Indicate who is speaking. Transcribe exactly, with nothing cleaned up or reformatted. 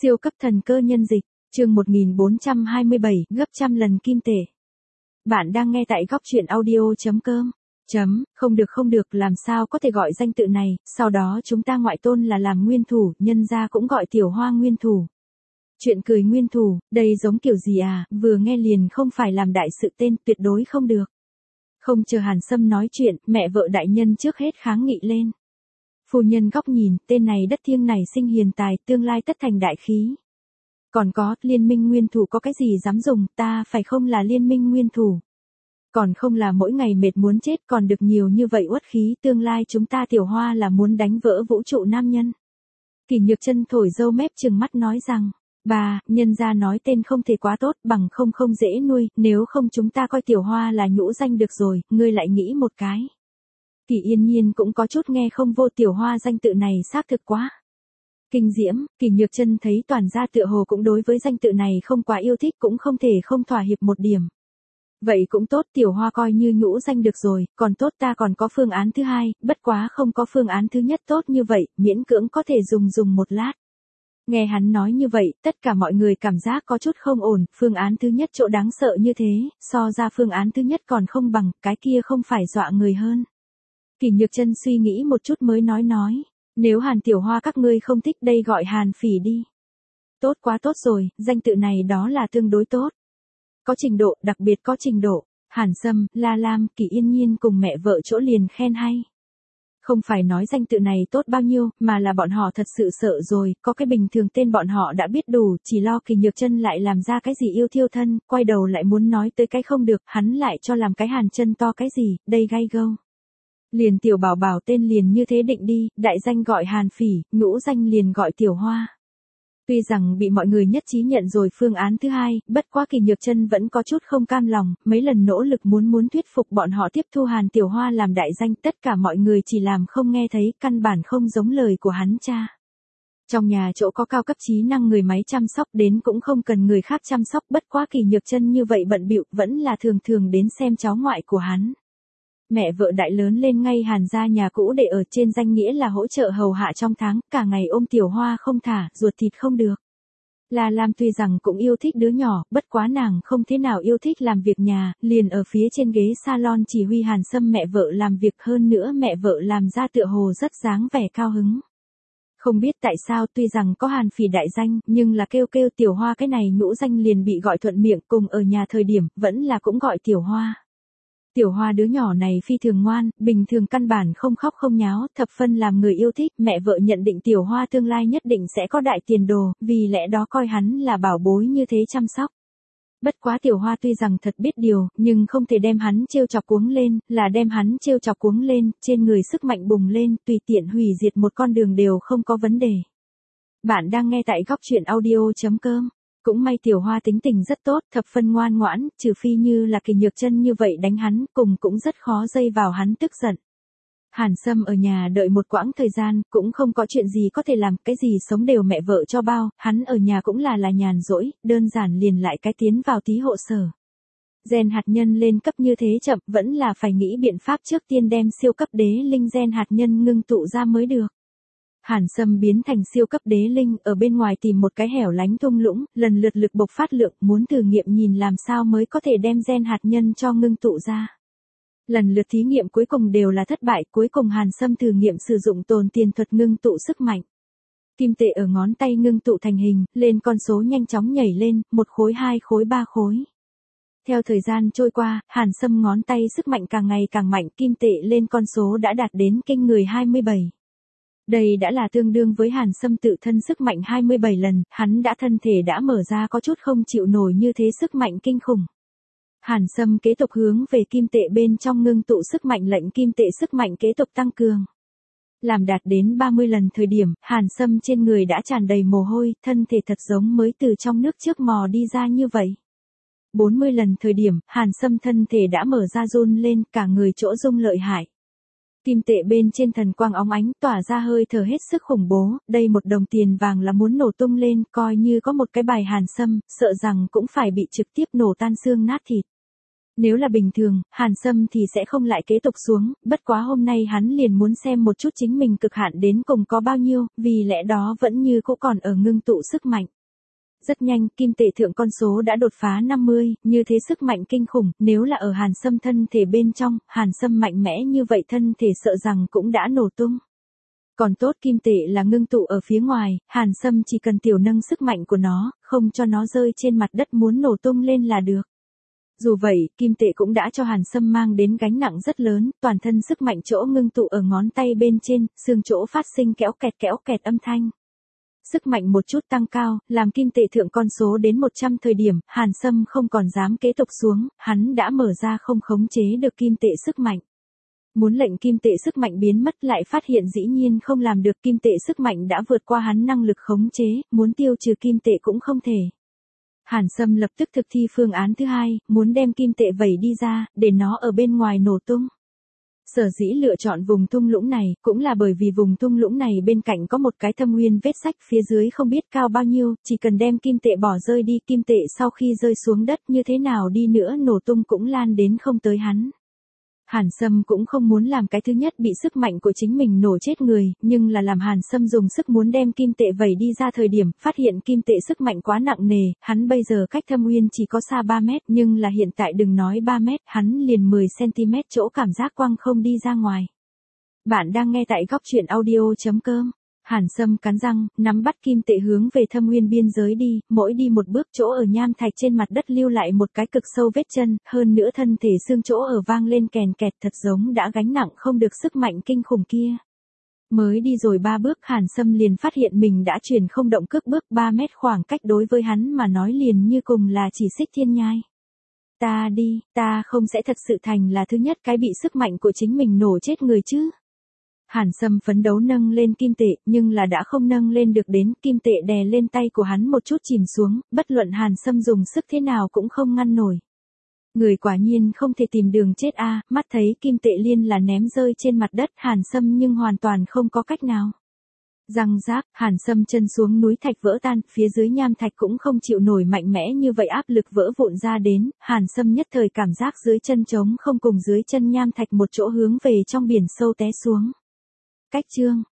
Speaker 1: Siêu cấp thần cơ nhân dịch, chương một nghìn bốn trăm hai mươi bảy, gấp trăm lần kim tệ. Bạn đang nghe tại góc truyện audio chấm com. Chấm, không được không được, làm sao có thể gọi danh tự này, sau đó chúng ta ngoại tôn là làm nguyên thủ, nhân gia cũng gọi tiểu hoa nguyên thủ. Chuyện cười nguyên thủ, đây giống kiểu gì à, vừa nghe liền không phải làm đại sự tên, tuyệt đối không được. Không chờ Hàn Sâm nói chuyện, mẹ vợ đại nhân trước hết kháng nghị lên. Phu nhân góc nhìn, tên này đất thiêng này sinh hiền tài, tương lai tất thành đại khí. Còn có, liên minh nguyên thủ có cái gì dám dùng, ta phải không là liên minh nguyên thủ. Còn không là mỗi ngày mệt muốn chết, còn được nhiều như vậy uất khí, tương lai chúng ta tiểu hoa là muốn đánh vỡ vũ trụ nam nhân. Kỷ Nhược Chân thổi râu mép trừng mắt nói rằng, bà, nhân gia nói tên không thể quá tốt, bằng không không dễ nuôi, nếu không chúng ta coi tiểu hoa là nhũ danh được rồi, ngươi lại nghĩ một cái. Kỷ Yên Nhiên cũng có chút nghe không vô, tiểu hoa danh tự này xác thực quá kinh diễm. Kỷ Nhược Chân thấy toàn gia tựa hồ cũng đối với danh tự này không quá yêu thích, cũng không thể không thỏa hiệp một điểm. Vậy cũng tốt, tiểu hoa coi như nhũ danh được rồi, còn tốt ta còn có phương án thứ hai, bất quá không có phương án thứ nhất tốt như vậy, miễn cưỡng có thể dùng dùng một lát. Nghe hắn nói như vậy, tất cả mọi người cảm giác có chút không ổn, phương án thứ nhất chỗ đáng sợ như thế, so ra phương án thứ nhất còn không bằng, cái kia không phải dọa người hơn. Kỷ Nhược Chân suy nghĩ một chút mới nói nói, nếu Hàn tiểu hoa các ngươi không thích đây gọi Hàn Phỉ đi. Tốt quá tốt rồi, danh tự này đó là tương đối tốt. Có trình độ, đặc biệt có trình độ. Hàn Sâm, La Lam, Kỷ Yên Nhiên cùng mẹ vợ chỗ liền khen hay. Không phải nói danh tự này tốt bao nhiêu, mà là bọn họ thật sự sợ rồi, có cái bình thường tên bọn họ đã biết đủ, chỉ lo Kỷ Nhược Chân lại làm ra cái gì yêu thiêu thân, quay đầu lại muốn nói tới cái không được, hắn lại cho làm cái Hàn chân to cái gì, đây gay gâu. Liền tiểu bảo bảo tên liền như thế định đi, đại danh gọi Hàn Phỉ, nhũ danh liền gọi tiểu hoa. Tuy rằng bị mọi người nhất trí nhận rồi phương án thứ hai, bất quá Kỷ Nhược Chân vẫn có chút không cam lòng, mấy lần nỗ lực muốn muốn thuyết phục bọn họ tiếp thu Hàn tiểu hoa làm đại danh, tất cả mọi người chỉ làm không nghe thấy, căn bản không giống lời của hắn cha. Trong nhà chỗ có cao cấp trí năng người máy chăm sóc đến cũng không cần người khác chăm sóc, bất quá Kỷ Nhược Chân như vậy bận bịu vẫn là thường thường đến xem cháu ngoại của hắn. Mẹ vợ đại lớn lên ngay Hàn gia nhà cũ để ở, trên danh nghĩa là hỗ trợ hầu hạ trong tháng, cả ngày ôm tiểu hoa không thả, ruột thịt không được. La Lam tuy rằng cũng yêu thích đứa nhỏ, bất quá nàng không thế nào yêu thích làm việc nhà, liền ở phía trên ghế salon chỉ huy Hàn Sâm mẹ vợ làm việc, hơn nữa mẹ vợ làm ra tựa hồ rất dáng vẻ cao hứng. Không biết tại sao tuy rằng có Hàn Phỉ đại danh, nhưng là kêu kêu tiểu hoa cái này nhũ danh liền bị gọi thuận miệng, cùng ở nhà thời điểm, vẫn là cũng gọi tiểu hoa. Tiểu hoa đứa nhỏ này phi thường ngoan, bình thường căn bản không khóc không nháo, thập phân làm người yêu thích, mẹ vợ nhận định tiểu hoa tương lai nhất định sẽ có đại tiền đồ, vì lẽ đó coi hắn là bảo bối như thế chăm sóc. Bất quá tiểu hoa tuy rằng thật biết điều, nhưng không thể đem hắn trêu chọc cuống lên, là đem hắn trêu chọc cuống lên, trên người sức mạnh bùng lên, tùy tiện hủy diệt một con đường đều không có vấn đề. Bạn đang nghe tại góc truyện audio chấm com. Cũng may tiểu hoa tính tình rất tốt, thập phân ngoan ngoãn, trừ phi như là Kỷ Nhược Chân như vậy đánh hắn, cùng cũng rất khó dây vào hắn tức giận. Hàn Sâm ở nhà đợi một quãng thời gian, cũng không có chuyện gì có thể làm, cái gì sống đều mẹ vợ cho bao, hắn ở nhà cũng là là nhàn rỗi, đơn giản liền lại cái tiến vào tí hộ sở. Gen hạt nhân lên cấp như thế chậm, vẫn là phải nghĩ biện pháp trước tiên đem siêu cấp đế linh gen hạt nhân ngưng tụ ra mới được. Hàn Sâm biến thành siêu cấp đế linh, ở bên ngoài tìm một cái hẻo lánh thung lũng, lần lượt lực bộc phát lượng, muốn thử nghiệm nhìn làm sao mới có thể đem gen hạt nhân cho ngưng tụ ra. Lần lượt thí nghiệm cuối cùng đều là thất bại, cuối cùng Hàn Sâm thử nghiệm sử dụng tồn tiền thuật ngưng tụ sức mạnh. Kim tệ ở ngón tay ngưng tụ thành hình, lên con số nhanh chóng nhảy lên, một khối hai khối ba khối. Theo thời gian trôi qua, Hàn Sâm ngón tay sức mạnh càng ngày càng mạnh, kim tệ lên con số đã đạt đến kinh người hai mươi bảy. Đây đã là tương đương với Hàn Sâm tự thân sức mạnh hai mươi bảy lần, hắn đã thân thể đã mở ra có chút không chịu nổi như thế sức mạnh kinh khủng. Hàn Sâm kế tục hướng về kim tệ bên trong ngưng tụ sức mạnh, lệnh kim tệ sức mạnh kế tục tăng cường. Làm đạt đến ba mươi lần thời điểm, Hàn Sâm trên người đã tràn đầy mồ hôi, thân thể thật giống mới từ trong nước trước mò đi ra như vậy. bốn mươi lần thời điểm, Hàn Sâm thân thể đã mở ra run lên, cả người chỗ rung lợi hại. Kim tệ bên trên thần quang óng ánh, tỏa ra hơi thở hết sức khủng bố, đây một đồng tiền vàng là muốn nổ tung lên, coi như có một cái bài Hàn Sâm, sợ rằng cũng phải bị trực tiếp nổ tan xương nát thịt. Nếu là bình thường, Hàn Sâm thì sẽ không lại kế tục xuống, bất quá hôm nay hắn liền muốn xem một chút chính mình cực hạn đến cùng có bao nhiêu, vì lẽ đó vẫn như cũ còn ở ngưng tụ sức mạnh. Rất nhanh, kim tệ thượng con số đã đột phá năm mươi, như thế sức mạnh kinh khủng, nếu là ở Hàn Sâm thân thể bên trong, Hàn Sâm mạnh mẽ như vậy thân thể sợ rằng cũng đã nổ tung. Còn tốt kim tệ là ngưng tụ ở phía ngoài, Hàn Sâm chỉ cần tiểu nâng sức mạnh của nó, không cho nó rơi trên mặt đất muốn nổ tung lên là được. Dù vậy, kim tệ cũng đã cho Hàn Sâm mang đến gánh nặng rất lớn, toàn thân sức mạnh chỗ ngưng tụ ở ngón tay bên trên, xương chỗ phát sinh kéo kẹt kéo kẹt âm thanh. Sức mạnh một chút tăng cao, làm kim tệ thượng con số đến một trăm thời điểm, Hàn Sâm không còn dám kế tục xuống, hắn đã mở ra không khống chế được kim tệ sức mạnh. Muốn lệnh kim tệ sức mạnh biến mất lại phát hiện dĩ nhiên không làm được, kim tệ sức mạnh đã vượt qua hắn năng lực khống chế, muốn tiêu trừ kim tệ cũng không thể. Hàn Sâm lập tức thực thi phương án thứ hai, muốn đem kim tệ vẩy đi ra, để nó ở bên ngoài nổ tung. Sở dĩ lựa chọn vùng thung lũng này, cũng là bởi vì vùng thung lũng này bên cạnh có một cái thâm nguyên vết sách phía dưới không biết cao bao nhiêu, chỉ cần đem kim tệ bỏ rơi đi, kim tệ sau khi rơi xuống đất như thế nào đi nữa nổ tung cũng lan đến không tới hắn. Hàn Sâm cũng không muốn làm cái thứ nhất bị sức mạnh của chính mình nổ chết người, nhưng là làm Hàn Sâm dùng sức muốn đem kim tệ vẩy đi ra thời điểm, phát hiện kim tệ sức mạnh quá nặng nề, hắn bây giờ cách thâm nguyên chỉ có xa ba mét, nhưng là hiện tại đừng nói ba mét, hắn liền mười xăng-ti-mét chỗ cảm giác quăng không đi ra ngoài. Bạn đang nghe tại góc truyện audio chấm com. Hàn Sâm cắn răng, nắm bắt kim tệ hướng về thâm nguyên biên giới đi, mỗi đi một bước chỗ ở nham thạch trên mặt đất lưu lại một cái cực sâu vết chân, hơn nữa thân thể xương chỗ ở vang lên kèn kẹt thật giống đã gánh nặng không được sức mạnh kinh khủng kia. Mới đi rồi ba bước Hàn Sâm liền phát hiện mình đã chuyển không động cước bước ba mét, khoảng cách đối với hắn mà nói liền như cùng là chỉ xích thiên nhai. Ta đi, ta không sẽ thật sự thành là thứ nhất cái bị sức mạnh của chính mình nổ chết người chứ. Hàn Sâm phấn đấu nâng lên kim tệ, nhưng là đã không nâng lên được đến, kim tệ đè lên tay của hắn một chút chìm xuống, bất luận Hàn Sâm dùng sức thế nào cũng không ngăn nổi. Người quả nhiên không thể tìm đường chết a, mắt thấy kim tệ liên là ném rơi trên mặt đất, Hàn Sâm nhưng hoàn toàn không có cách nào. Răng rác, Hàn Sâm chân xuống núi thạch vỡ tan, phía dưới nham thạch cũng không chịu nổi mạnh mẽ như vậy áp lực vỡ vụn ra đến, Hàn Sâm nhất thời cảm giác dưới chân trống không, cùng dưới chân nham thạch một chỗ hướng về trong biển sâu té xuống. Cách chương